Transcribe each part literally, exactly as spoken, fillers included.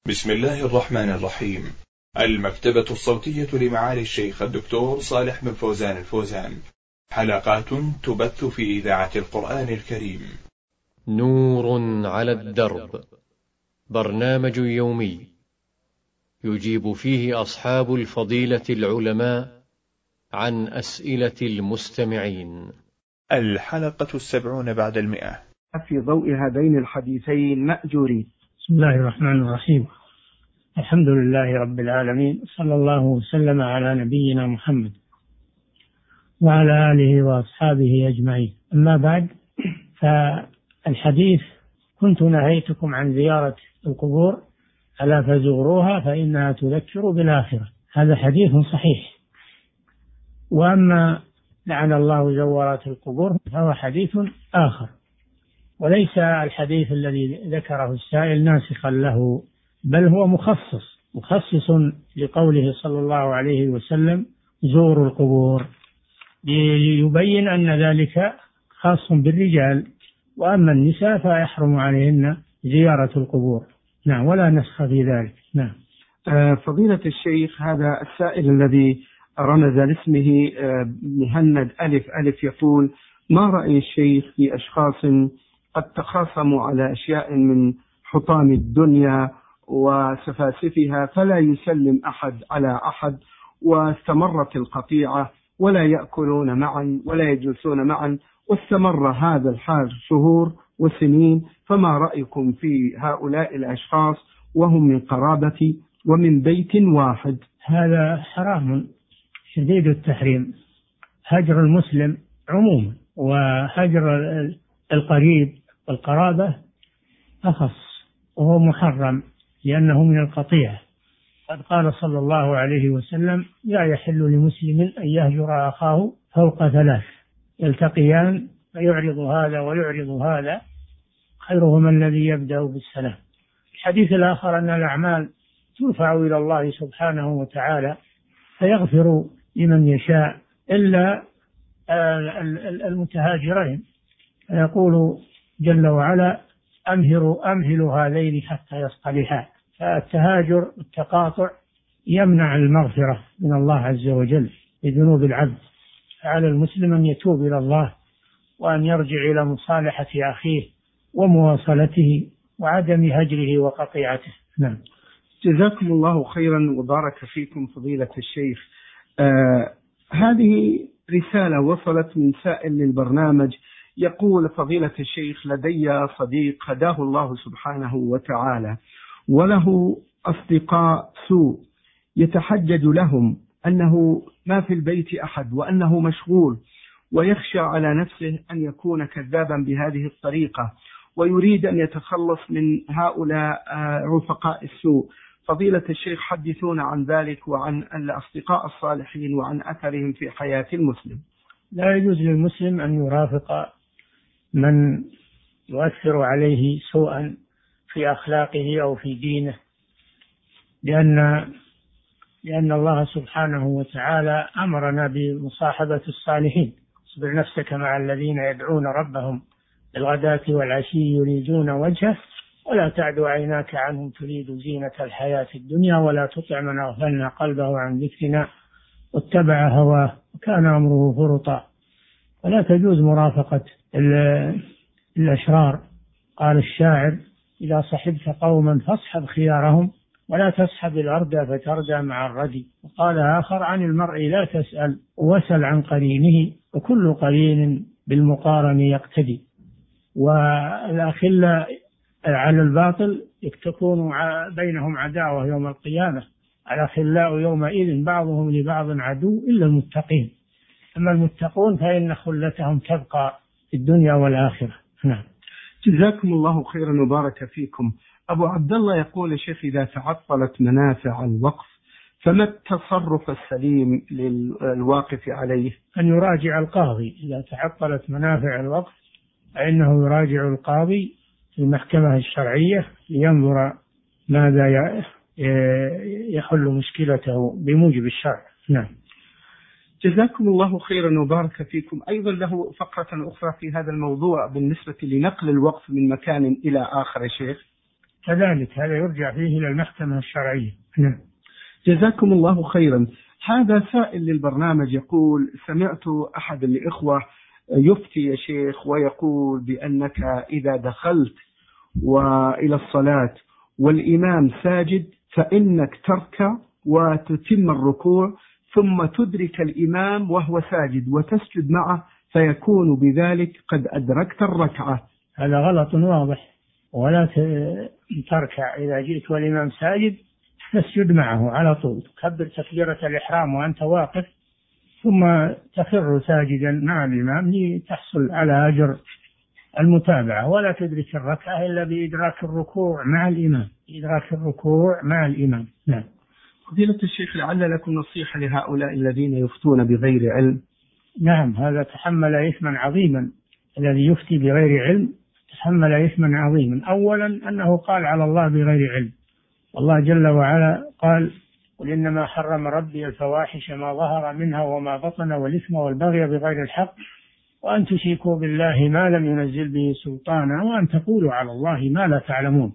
بسم الله الرحمن الرحيم. المكتبة الصوتية لمعالي الشيخ الدكتور صالح بن فوزان الفوزان، حلقات تبث في إذاعة القرآن الكريم. نور على الدرب، برنامج يومي يجيب فيه أصحاب الفضيلة العلماء عن أسئلة المستمعين. الحلقة السبعون بعد المئة، في ضوء هذين الحديثين مأجورين. بسم الله الرحمن الرحيم. الحمد لله رب العالمين، صلى الله وسلم على نبينا محمد وعلى آله وأصحابه أجمعين. أما بعد، فالحديث كنت نهيتكم عن زيارة القبور ألا فزوروها فإنها تذكر بالآخرة. هذا حديث صحيح. وأما لعن الله زوارات القبور فهو حديث آخر، وليس الحديث الذي ذكره السائل ناسخا له، بل هو مخصص مخصص لقوله صلى الله عليه وسلم زوروا القبور، ليبين أن ذلك خاص بالرجال، وأما النساء فيحرم عليهن زيارة القبور. نعم، ولا نسخ في ذلك. نعم. فضيلة الشيخ، هذا السائل الذي رمز لاسمه مهند ألف ألف يقول: ما رأي الشيخ في أشخاص قد تخاصموا على أشياء من حطام الدنيا وسفاسفها فلا يسلم أحد على أحد، واستمرت القطيعة ولا يأكلون معا ولا يجلسون معا، واستمر هذا الحال شهور وسنين، فما رأيكم في هؤلاء الأشخاص وهم من قرابة ومن بيت واحد؟ هذا حرام شديد التحريم. هجر المسلم عموما، وهجر القريب والقرابة أخص، وهو محرم لأنه من القطيعة. قد قال صلى الله عليه وسلم: لا يحل لمسلم أن يهجر أخاه فوق ثلاث، يلتقيان فيعرض هذا ويعرض هذا، خيرهما الذي يبدأ بالسلام. الحديث الآخر أن الأعمال ترفع إلى الله سبحانه وتعالى فيغفر لمن يشاء إلا المتهاجرين، فيقول جل وعلا: أمهروا أمهلوا هذين حتى يصطلحا. فالتهاجر التقاطع يمنع المغفرة من الله عز وجل لذنوب العبد، فعلى المسلم أن يتوب إلى الله وأن يرجع إلى مصالحة أخيه ومواصلته وعدم هجره وقطيعته. نعم. جزاكم الله خيرا وبارك فيكم فضيلة الشيخ. آه هذه رسالة وصلت من سائل للبرنامج يقول: فضيلة الشيخ، لدي صديق هداه الله سبحانه وتعالى وله أصدقاء سوء، يتحجج لهم أنه ما في البيت أحد وأنه مشغول، ويخشى على نفسه أن يكون كذابا بهذه الطريقة، ويريد أن يتخلص من هؤلاء رفقاء السوء. فضيلة الشيخ، حدثونا عن ذلك وعن الأصدقاء الصالحين وعن أثرهم في حياة المسلم. لا يجوز للمسلم أن يرافق من يؤثر عليه سوءا في أخلاقه أو في دينه، لأن لأن الله سبحانه وتعالى أمرنا بمصاحبة الصالحين. اصبر نفسك مع الذين يدعون ربهم بالغداة والعشي يريدون وجهه ولا تعد عيناك عنهم تريد زينة الحياة الدنيا ولا تطع من أغفلنا قلبه عن ذكرنا واتبع هواه وكان أمره فرطا. ولا تجوز مرافقة الأشرار. قال الشاعر: إذا صحبت قوما فاصحب خيارهم ولا تصحب الأردى فتردى مع الردي. وقال آخر: عن المرء لا تسأل وسل عن قرينه وكل قرين بالمقارن يقتدي. والأخلاء على الباطل تكون بينهم عداوة يوم القيامة. الأخلاء يومئذ بعضهم لبعض عدو إلا المتقين، أما المتقون فإن خلتهم تبقى في الدنيا والآخرة. نعم. جزاكم الله خيرا وبارك فيكم. أبو عبد الله يقول: الشيخ، إذا تعطلت منافع الوقف فما التصرف السليم للواقف عليه؟ أن يراجع القاضي. إذا تعطلت منافع الوقف فإنه يراجع القاضي في المحكمة الشرعية لينظر ماذا يحل مشكلته بموجب الشرع. نعم. جزاكم الله خيرا وبارك فيكم. أيضا له فقرة أخرى في هذا الموضوع بالنسبة لنقل الوقف من مكان إلى آخر. شيخ، كذلك هذا يرجع فيه إلى المحكمة الشرعية. نعم. جزاكم الله خيرا. هذا سائل للبرنامج يقول: سمعت أحد الإخوة يفتي يا شيخ ويقول بأنك إذا دخلت وإلى الصلاة والإمام ساجد فإنك تركع وتتم الركوع ثم تدرك الإمام وهو ساجد وتسجد معه فيكون بذلك قد أدركت الركعة. هذا غلط واضح، ولا تركع إذا جئت والإمام ساجد تسجد معه على طول، تكبر تكبيرة الإحرام وأنت واقف ثم تخر ساجدا مع الإمام لتحصل على أجر المتابعة، ولا تدرك الركعة إلا بإدراك الركوع مع الإمام، إدراك الركوع مع الإمام. نعم. فضيلة الشيخ، لعل لكم نصيحة لهؤلاء الذين يفتون بغير علم. نعم، هذا تحمل إثما عظيما، الذي يفتي بغير علم تحمل إثما عظيما. أولا أنه قال على الله بغير علم، والله جل وعلا قال: قل إنما حرم ربي الفواحش ما ظهر منها وما بطن والإثم والبغي بغير الحق وأن تشركوا بالله ما لم ينزل به سلطانا وأن تقولوا على الله ما لا تعلمون.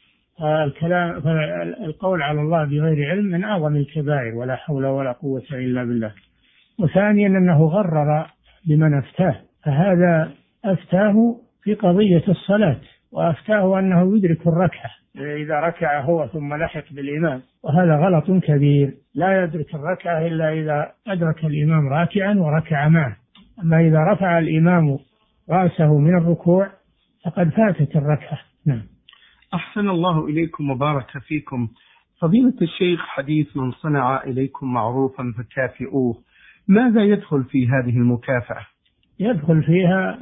فالكلام فالقول على الله بغير علم من أعظم الكبائر، ولا حول ولا قوة إلا بالله. وثانيا أنه غرر بمن أفتاه، فهذا أفتاه في قضية الصلاة وأفتاه أنه يدرك الركعة إذا ركع هو ثم لحق بالإمام، وهذا غلط كبير. لا يدرك الركعة إلا إذا أدرك الإمام راكعا وركع معه. أما إذا رفع الإمام رأسه من الركوع فقد فاتت الركعة. نعم. أحسن الله إليكم وبارك فيكم. فضيلة الشيخ، حديث: من صنع إليكم معروفا فكافئوه، ماذا يدخل في هذه المكافأة؟ يدخل فيها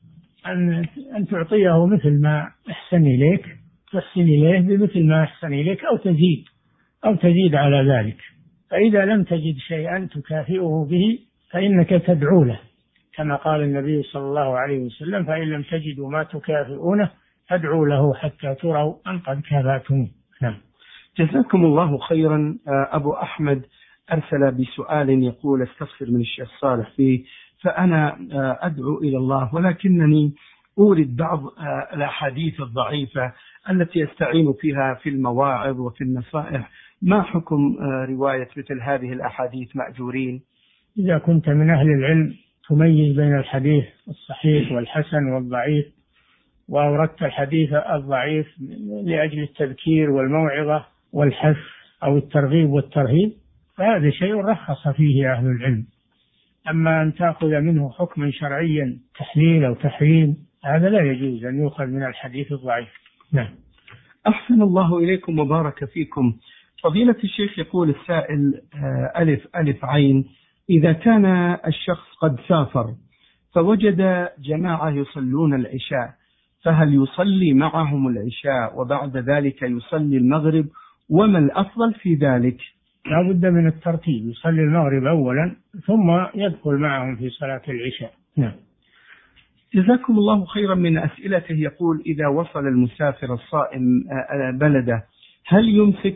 أن أن تعطيه مثل ما أحسن إليك، تحسن إليه بمثل ما أحسن إليك أو تزيد أو تزيد على ذلك. فإذا لم تجد شيئا تكافئه به فإنك تدعو له، كما قال النبي صلى الله عليه وسلم: فإن لم تجدوا ما تكافئونه فادعوا له حتى تروا أن قد كافأتم. نعم. جزاكم الله خيرا. أبو أحمد أرسل بسؤال يقول: استغفر من الشيخ صالح فيه، فأنا أدعو إلى الله ولكنني أورد بعض الأحاديث الضعيفة التي أستعين فيها في المواعظ وفي النصائح، ما حكم رواية مثل هذه الأحاديث مأجورين؟ إذا كنت من أهل العلم تميز بين الحديث الصحيح والحسن والضعيف، وأوردت الحديث الضعيف لأجل التذكير والموعظة والحث أو الترغيب والترهيب، فهذا شيء رخص فيه أهل العلم. أما أن تأخذ منه حكما شرعيا تحليل أو تحريم، هذا لا يجوز أن يؤخذ من الحديث الضعيف. نعم. أحسن الله إليكم وبارك فيكم. فضيلة الشيخ، يقول السائل: ألف ألف عين، إذا كان الشخص قد سافر فوجد جماعة يصلون العشاء، فهل يصلي معهم العشاء وبعد ذلك يصلي المغرب، وما الأفضل في ذلك؟ لا بد من الترتيب، يصلي المغرب أولا ثم يدخل معهم في صلاة العشاء. نعم. جزاكم الله خيرا. من أسئلته يقول: إذا وصل المسافر الصائم بلده هل يمسك؟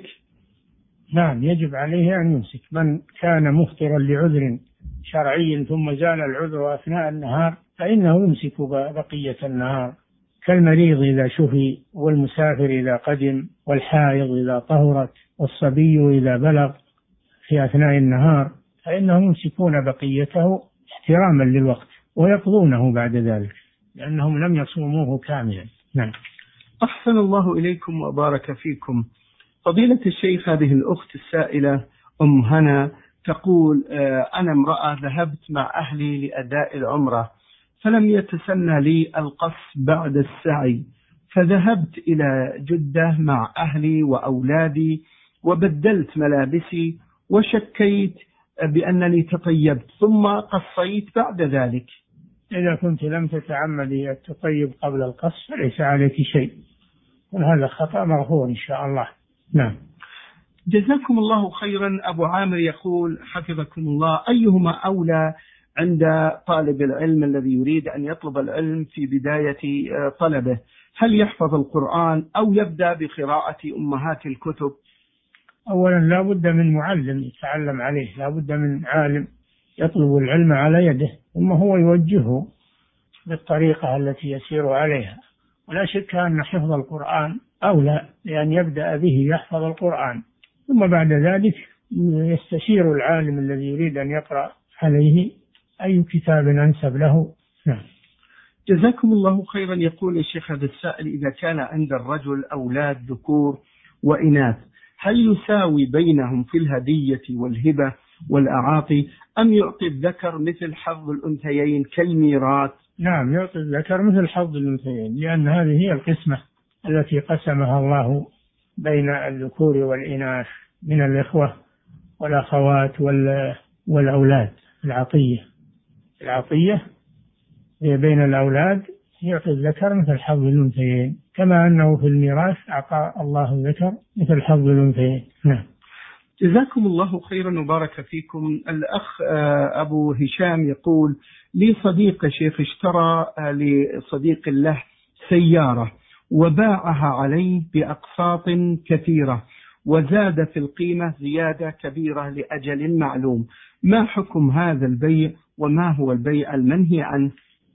نعم، يجب عليه أن يمسك. من كان مفطرا لعذر شرعي ثم زال العذر أثناء النهار فإنه يمسك بقية النهار، كالمريض إذا شفي، والمسافر إذا قدم، والحائض إذا طهرت، والصبي إذا بلغ في أثناء النهار، فإنهم يمسكون بقيته احتراما للوقت ويقضونه بعد ذلك لأنهم لم يصوموه كاملا. نعم. أحسن الله إليكم وبارك فيكم. فضيلة الشيخ، هذه الأخت السائلة أم هنا تقول: أنا امرأة ذهبت مع أهلي لأداء العمرة فلم يتسنى لي القص بعد السعي، فذهبت إلى جدة مع أهلي وأولادي وبدلت ملابسي وشكيت بأنني تطيبت ثم قصيت بعد ذلك. إذا كنت لم تتعمدي التطيب قبل القص فليس عليك شيء، وهذا خطأ مغفور إن شاء الله. نعم. جزاكم الله خيرا. أبو عامر يقول: حفظكم الله، أيهما أولى عند طالب العلم الذي يريد أن يطلب العلم في بداية طلبه؟ هل يحفظ القرآن أو يبدأ بقراءة أمهات الكتب؟ أولا لا بد من معلم يتعلم عليه، لا بد من عالم يطلب العلم على يده ثم هو يوجهه بالطريقة التي يسير عليها، ولا شك أن حفظ القرآن أولى، لأن يبدأ به يحفظ القرآن، ثم بعد ذلك يستشير العالم الذي يريد أن يقرأ عليه أي كتاب أنسب له. نعم. جزاكم الله خيرا. يقول الشيخ هذا السائل: إذا كان عند الرجل أولاد ذكور وإناث هل يساوي بينهم في الهدية والهبة والأعاطي، أم يعطي الذكر مثل حظ الأنثيين كالميراث؟ نعم، يعطي الذكر مثل حظ الأنثيين، لأن هذه هي القسمة التي قسمها الله بين الذكور والإناث من الإخوة والأخوات والأولاد. العطية العطية هي بين الأولاد، يعطي الذكر مثل حظ الأنثيين، كما أنه في الميراث أعطى الله الذكر مثل حظ الأنثيين. نعم. جزاكم الله خيرا وبارك فيكم. الأخ أبو هشام يقول: لي صديق شيخ اشترى لصديق له سيارة وباعها عليه بأقساط كثيرة وزاد في القيمة زيادة كبيرة لأجل معلوم، ما حكم هذا البيع وما هو البيع المنهي عنه؟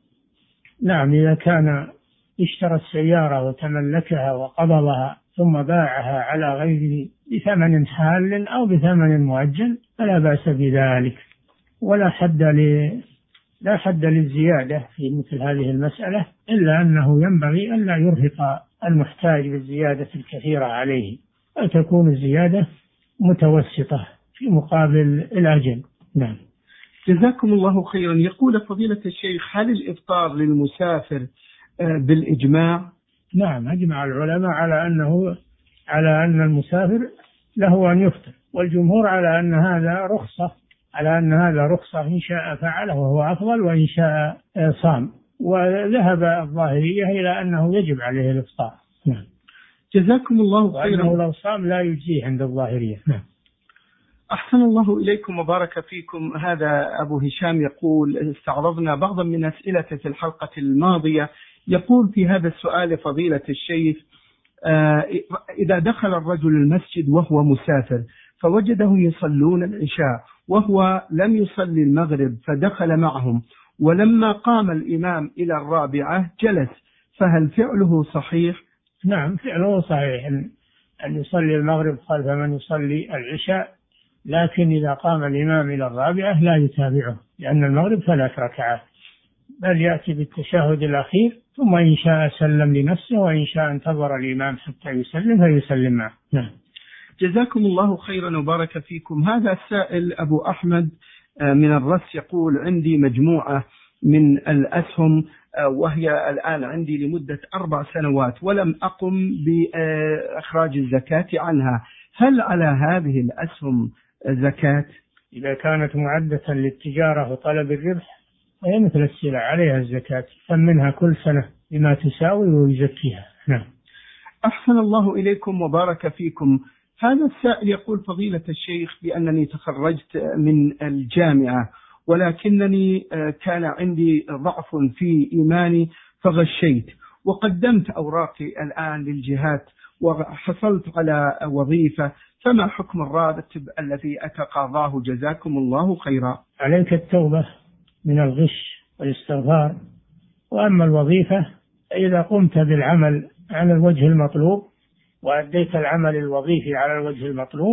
نعم، إذا كان اشترى السيارة وتملكها وقبضها ثم باعها على غيره بثمن حال أو بثمن مؤجل فلا بأس بذلك، ولا حد ل... لا حد للزيادة في مثل هذه المسألة، إلا أنه ينبغي أن لا يرهق المحتاج بالزيادة الكثيرة عليه، أو تكون الزيادة متوسطة في مقابل الأجل. نعم. جزاكم الله خيرا. يقول فضيلة الشيخ: هل الإفطار للمسافر بالإجماع؟ نعم، أجمع العلماء على أنه على أن المسافر له أن يفطر، والجمهور على أن هذا رخصة على أن هذا رخصة إن شاء فعله وهو أفضل، وإن شاء صام، وذهب الظاهرية إلى أنه يجب عليه الإفطار. نعم. جزاكم الله خيرا. وأنه لو صام لا يجزيه عند الظاهرية. نعم. أحسن الله إليكم وبارك فيكم. هذا أبو هشام يقول: استعرضنا بعضا من أسئلة في الحلقة الماضية. يقول في هذا السؤال فضيلة الشيخ: إذا دخل الرجل المسجد وهو مسافر فوجدهم يصلون العشاء وهو لم يصلي المغرب فدخل معهم، ولما قام الإمام إلى الرابعة جلس، فهل فعله صحيح؟ نعم، فعله صحيح أن يصلي المغرب خلف من يصلي العشاء، لكن إذا قام الإمام إلى الرابعة لا يتابعه، لأن المغرب ثلاث ركعات، بل يأتي بالتشهد الأخير ثم إن شاء سلم لنفسه، وإن شاء انتظر الإمام حتى يسلم فيسلم معه. نعم. جزاكم الله خيرا وبارك فيكم. هذا السائل أبو أحمد من الرس يقول: عندي مجموعة من الأسهم وهي الآن عندي لمدة أربع سنوات ولم أقم بإخراج الزكاة عنها، هل على هذه الأسهم زكاة؟ إذا كانت معدة للتجارة وطلب الربح وهي مثل السلع عليها الزكاة، ثمنها كل سنة بما تساوي ويزكيها. نعم. أحسن الله إليكم وبارك فيكم. هذا السائل يقول: فضيلة الشيخ، بأنني تخرجت من الجامعة ولكنني كان عندي ضعف في إيماني فغشيت، وقدمت أوراقي الآن للجهات وحصلت على وظيفة، فما حكم الراتب الذي أتقاضاه؟ جزاكم الله خيرا. عليك التوبة من الغش والاستغفار، وأما الوظيفة إذا قمت بالعمل على الوجه المطلوب وأديت العمل الوظيفي على الوجه المطلوب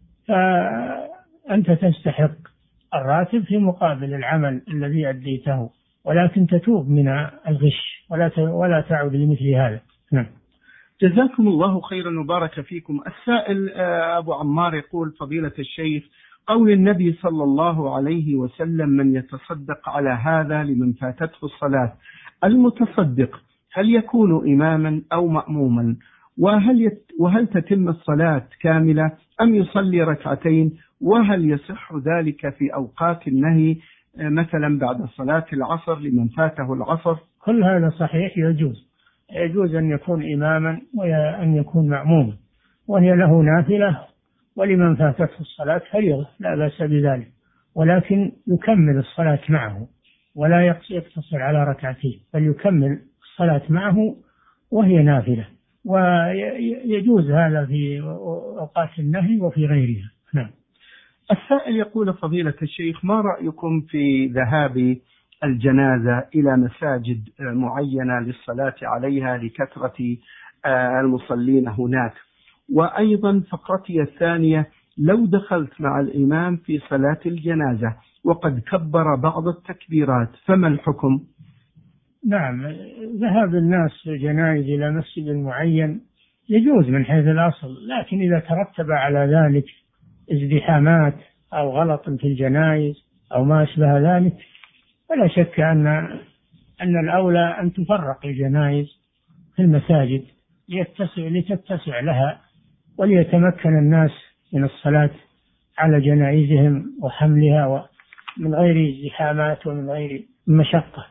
فأنت تستحق الراتب في مقابل العمل الذي أديته، ولكن تتوب من الغش ولا ولا تعود لمثل هذا. نعم. جزاكم الله خيرا وبارك فيكم. السائل أبو عمار يقول: فضيلة الشيخ، قول النبي صلى الله عليه وسلم: من يتصدق على هذا لمن فاتته الصلاة، المتصدق هل يكون إماما أو مأموما؟ وهل يت وهل تتم الصلاة كاملة أم يصلي ركعتين؟ وهل يصح ذلك في أوقات النهي مثلا بعد صلاة العصر لمن فاته العصر؟ كل هذا صحيح، يجوز يجوز أن يكون إماما وأن يكون مأموما، وهي له نافلة، ولمن فاتته الصلاة فريضة لا بأس بذلك، ولكن يكمل الصلاة معه ولا يقتصر على ركعتين، بل يكمل الصلاة معه وهي نافلة، ويجوز هذا في أوقات النهي وفي غيرها. نعم. السائل يقول: فضيلة الشيخ، ما رأيكم في ذهاب الجنازة إلى مساجد معينة للصلاة عليها لكثرة المصلين هناك؟ وأيضا فقرتي الثانية، لو دخلت مع الإمام في صلاة الجنازة وقد كبر بعض التكبيرات فما الحكم؟ نعم، ذهاب الناس في الجنائز إلى مسجد معين يجوز من حيث الأصل، لكن إذا ترتب على ذلك ازدحامات أو غلط في الجنائز أو ما أشبه ذلك فلا شك أن أن الأولى أن تفرق الجنائز في المساجد ليتسع لتتسع لها وليتمكن الناس من الصلاة على جنائزهم وحملها من غير ازدحامات ومن غير مشقة.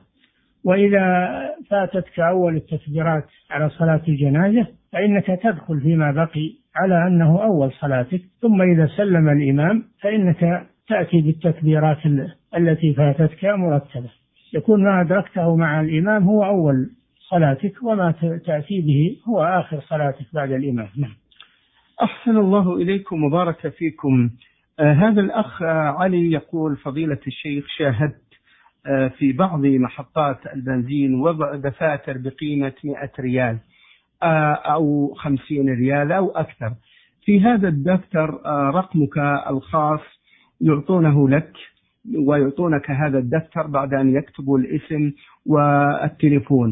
وإذا فاتتك أول التكبيرات على صلاة الجنازة فإنك تدخل فيما بقي على أنه أول صلاتك، ثم إذا سلم الإمام فإنك تأتي بالتكبيرات التي فاتتك مرتبة، يكون ما أدركته مع الإمام هو أول صلاتك وما تأتي به هو آخر صلاتك بعد الإمام. نعم. أحسن الله إليكم وبارك فيكم. آه هذا الأخ علي يقول: فضيلة الشيخ، شاهدت آه في بعض محطات البنزين وضع دفاتر بقيمة مئة ريال آه أو خمسين ريال أو أكثر. في هذا الدفتر آه رقمك الخاص يعطونه لك ويعطونك هذا الدفتر بعد أن يكتبوا الاسم والتليفون،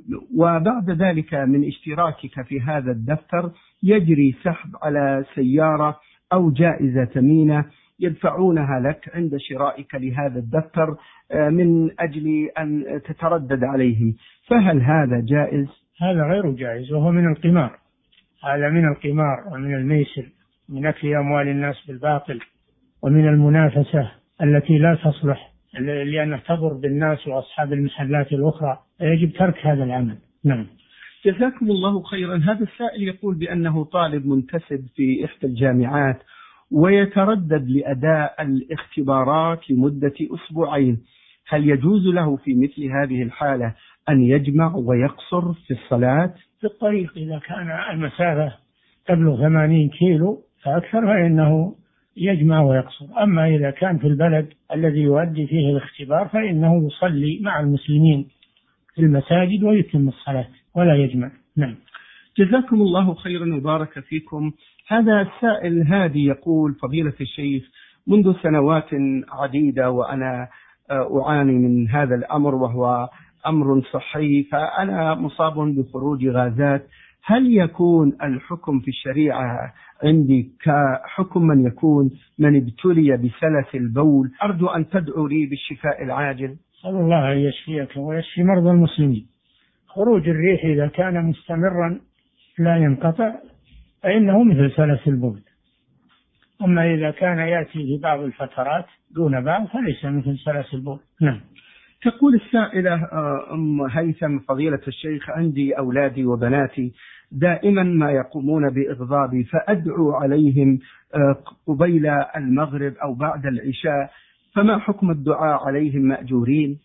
وبعد ذلك من اشتراكك في هذا الدفتر يجري سحب على سيارة أو جائزة ثمينة يدفعونها لك عند شرائك لهذا الدفتر من أجل أن تتردد عليهم، فهل هذا جائز؟ هذا غير جائز وهو من القمار، هذا من القمار ومن الميسر، من أكل أموال الناس بالباطل ومن المنافسة التي لا تصلح لأنها تضر بالناس وأصحاب المحلات الأخرى، يجب ترك هذا العمل. نعم. جزاكم الله خيرا. هذا السائل يقول بأنه طالب منتسب في إحدى الجامعات ويتردد لأداء الاختبارات لمدة أسبوعين، هل يجوز له في مثل هذه الحالة أن يجمع ويقصر في الصلاة؟ في الطريق إذا كان المسافة تبلغ ثمانين كيلو فأكثر فإنه يجمع ويقصر، أما إذا كان في البلد الذي يؤدي فيه الاختبار فإنه يصلي مع المسلمين في المساجد ويتم الصلاة ولا يجمع. نعم. جزاكم الله خيرا وبارك فيكم. هذا السائل هادي يقول: فضيلة الشيخ، منذ سنوات عديدة وأنا أعاني من هذا الأمر وهو أمر صحي، فأنا مصاب بخروج غازات، هل يكون الحكم في الشريعة عندي كحكم من يكون من ابتلي بسلس البول؟ أرجو أن تدعو لي بالشفاء العاجل. صلى الله أن يشفيك ويشفي مرضى المسلمين. خروج الريح إذا كان مستمرا لا ينقطع فإنه مثل سلس البول، أما إذا كان يأتي في بعض الفترات دون بعض فليس مثل سلس البول. نعم. تقول السائلة أم هيثم: فضيلة الشيخ، عندي أولادي وبناتي دائما ما يقومون بإغضابي فأدعو عليهم قبيل المغرب أو بعد العشاء، فما حكم الدعاء عليهم مأجورين؟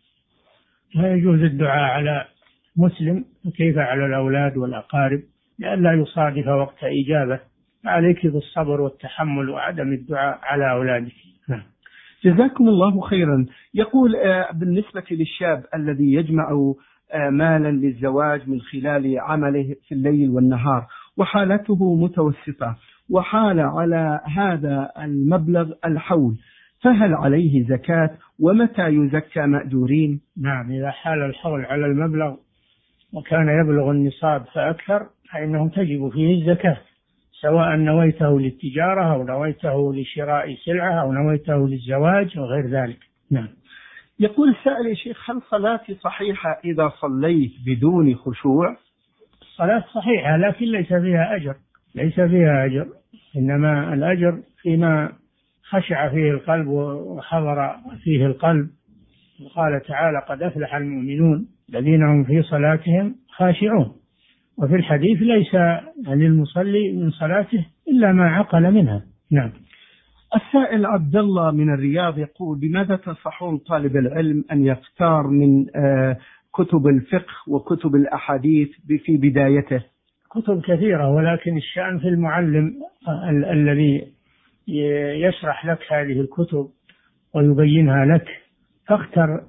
لا يجوز الدعاء على مسلم وكيف على الأولاد والأقارب لئلا يصادف وقت إجابة، عليك بالصبر والتحمل وعدم الدعاء على أولادك. نعم. جزاكم الله خيرا. يقول: بالنسبة للشاب الذي يجمع مالا للزواج من خلال عمله في الليل والنهار وحالته متوسطة وحال على هذا المبلغ الحول، فهل عليه زكاة ومتى يزكى مأجورين؟ نعم، إذا حال الحول على المبلغ وكان يبلغ النصاب فأكثر فإنه تجب فيه الزكاة، سواء نويته للتجارة أو نويته لشراء سلعة أو نويته للزواج وغير ذلك. نعم. يقول السائل: يا شيخ، هل صلاتي صحيحة إذا صليت بدون خشوع؟ الصلاة صحيحة لكن ليس فيها أجر، ليس فيها أجر، إنما الأجر فيما خشع فيه القلب وحضر فيه القلب. قال تعالى: قد أفلح المؤمنون الذين هم في صلاتهم خاشعون. وفي الحديث: ليس للمصلي من صلاته إلا ما عقل منها. نعم. السائل عبد الله من الرياض يقول: بماذا تنصحون طالب العلم أن يختار من كتب الفقه وكتب الأحاديث في بدايته؟ كتب كثيرة، ولكن الشأن في المعلم ال- الذي يشرح لك هذه الكتب ويبينها لك، فاختر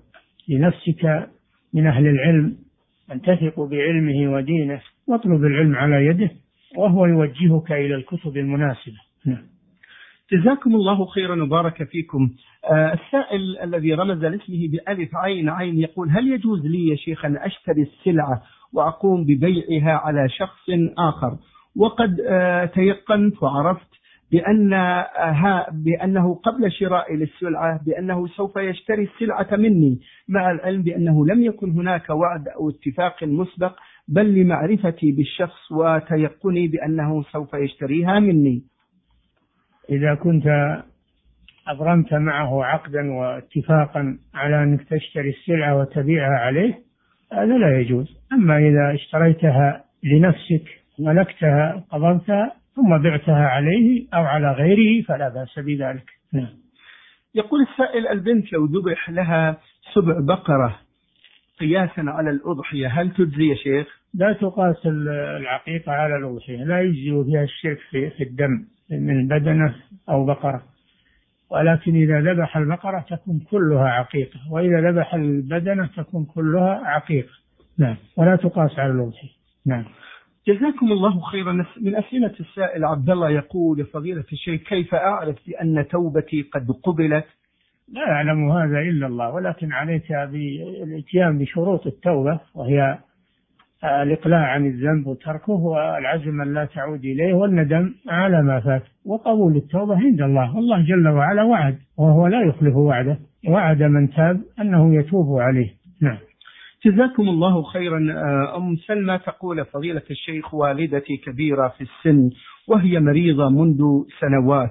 لنفسك من أهل العلم أن تثق بعلمه ودينه، واطلب العلم على يده وهو يوجهك إلى الكتب المناسبة. جزاكم الله خيرا وبارك فيكم. آه السائل الذي رمز لاسمه بألف عين عين يقول: هل يجوز لي يا شيخ أن أشتري السلعة وأقوم ببيعها على شخص آخر، وقد آه تيقنت وعرفت بأن آه بأنه قبل شراء للسلعة بأنه سوف يشتري السلعة مني، مع العلم بأنه لم يكن هناك وعد أو اتفاق مسبق، بل لمعرفتي بالشخص وتيقني بأنه سوف يشتريها مني؟ إذا كنت أبرمت معه عقدا واتفاقا على أنك تشتري السلعة وتبيعها عليه، هذا لا يجوز. أما إذا اشتريتها لنفسك ملكتها قبضتها ثم بعتها عليه أو على غيره فلا بأس بذلك. نعم. يقول السائل: البنت لو ذبح لها سبع بقرة قياسا على الأضحية هل تجزي يا شيخ؟ لا تقاس العقيقة على الأضحية، لا يجزي فيها الشرك في الدم من بدنة أو بقرة، ولكن إذا ذبح البقرة تكون كلها عقيقة، وإذا ذبح البدنة تكون كلها عقيقة. نعم. ولا تقاس على الأضحية. نعم. جزاكم الله خيرا. من أسئلة السائل عبد الله يقول: فضيلة الشيخ، كيف أعرف بأن توبتي قد قبلت؟ لا يعلم هذا إلا الله، ولكن عليك بالاتيان بشروط التوبة، وهي الإقلاع عن الذنب وتركه والعزم أن لا تعود إليه والندم على ما فات، وقبول التوبة عند الله. والله جل وعلا وعد وهو لا يخلف وعده، وعد من تاب أنه يتوب عليه. نعم. جزاكم الله خيرا. أم سلمى تقول: فضيلة الشيخ، والدتي كبيرة في السن وهي مريضة منذ سنوات،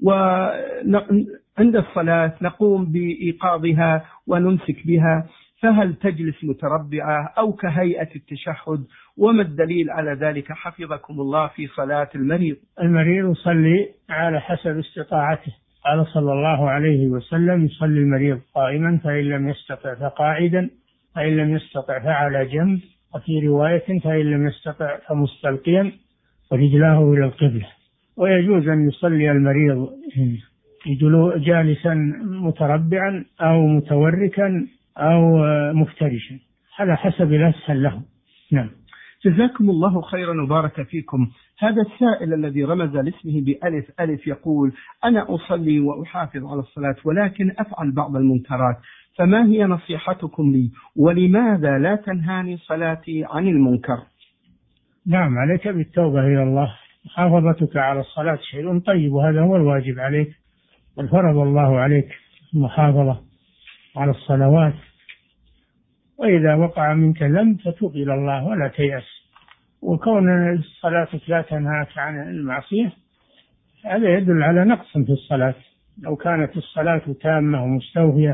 وعند الصلاة نقوم بإيقاظها ونمسك بها، فهل تجلس متربعة أو كهيئة التشهد؟ وما الدليل على ذلك حفظكم الله في صلاة المريض؟ المريض يصلي على حسب استطاعته، قال صلى الله عليه وسلم: يصلي المريض قائما فإن لم يستطع فقاعدا فإن لم يستطع فعلى جنب، وفي رواية فإن لم يستطع فمستلقيا ورجلاه إلى القبلة. ويجوز أن يصلي المريض جالسا متربعا أو متوركا أو مفترشا على حسب الأسهل له. نعم. جزاكم الله خيرا وبارك فيكم. هذا السائل الذي رمز لاسمه بألف ألف يقول: أنا أصلي وأحافظ على الصلاة ولكن أفعل بعض المنكرات، فما هي نصيحتكم لي؟ ولماذا لا تنهاني صلاتي عن المنكر؟ نعم، عليك بالتوبة إلى الله. محافظتك على الصلاة شيء طيب، وهذا هو الواجب عليك، والفرض الله عليك المحافظة على الصلوات. وإذا وقع منك ذنب فتوب إلى الله ولا تيأس. وكون صلاتك لا تنهاك عن المعصية هذا يدل على نقص في الصلاة. لو كانت الصلاة تامة ومستوفية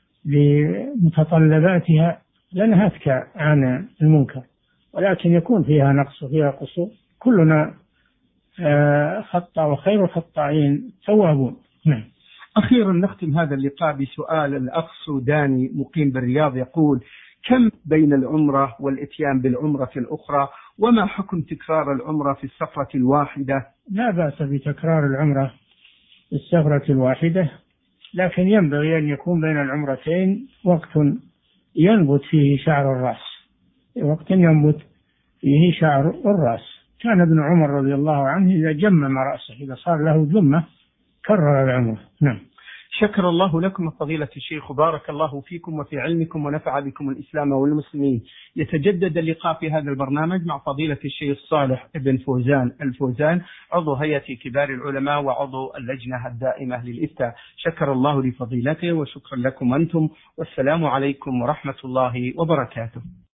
لمتطلباتها لنهتك عن المنكر، ولكن يكون فيها نقص وفيها قصور. كلنا خطأ وخير الخطائين توابون. نعم. أخيرا نختم هذا اللقاء بسؤال الأخ سوداني مقيم بالرياض يقول: كم بين العمرة والإتيان بالعمرة الأخرى؟ وما حكم تكرار العمرة في السفرة الواحدة؟ لا بأس بتكرار العمرة في السفرة الواحدة، لكن ينبغي أن يكون بين العمرتين وقت ينبت فيه شعر الرأس، وقت ينبت فيه شعر الرأس. كان ابن عمر رضي الله عنه إذا جمم رأسه، إذا صار له جمة كرر العمرة. نعم. شكر الله لكم فضيلة الشيخ، وبارك الله فيكم وفي علمكم ونفع بكم الإسلام والمسلمين. يتجدد اللقاء في هذا البرنامج مع فضيلة الشيخ صالح بن فوزان الفوزان، عضو هيئة كبار العلماء وعضو اللجنة الدائمة للإفتاء. شكر الله لفضيلته وشكرا لكم أنتم، والسلام عليكم ورحمة الله وبركاته.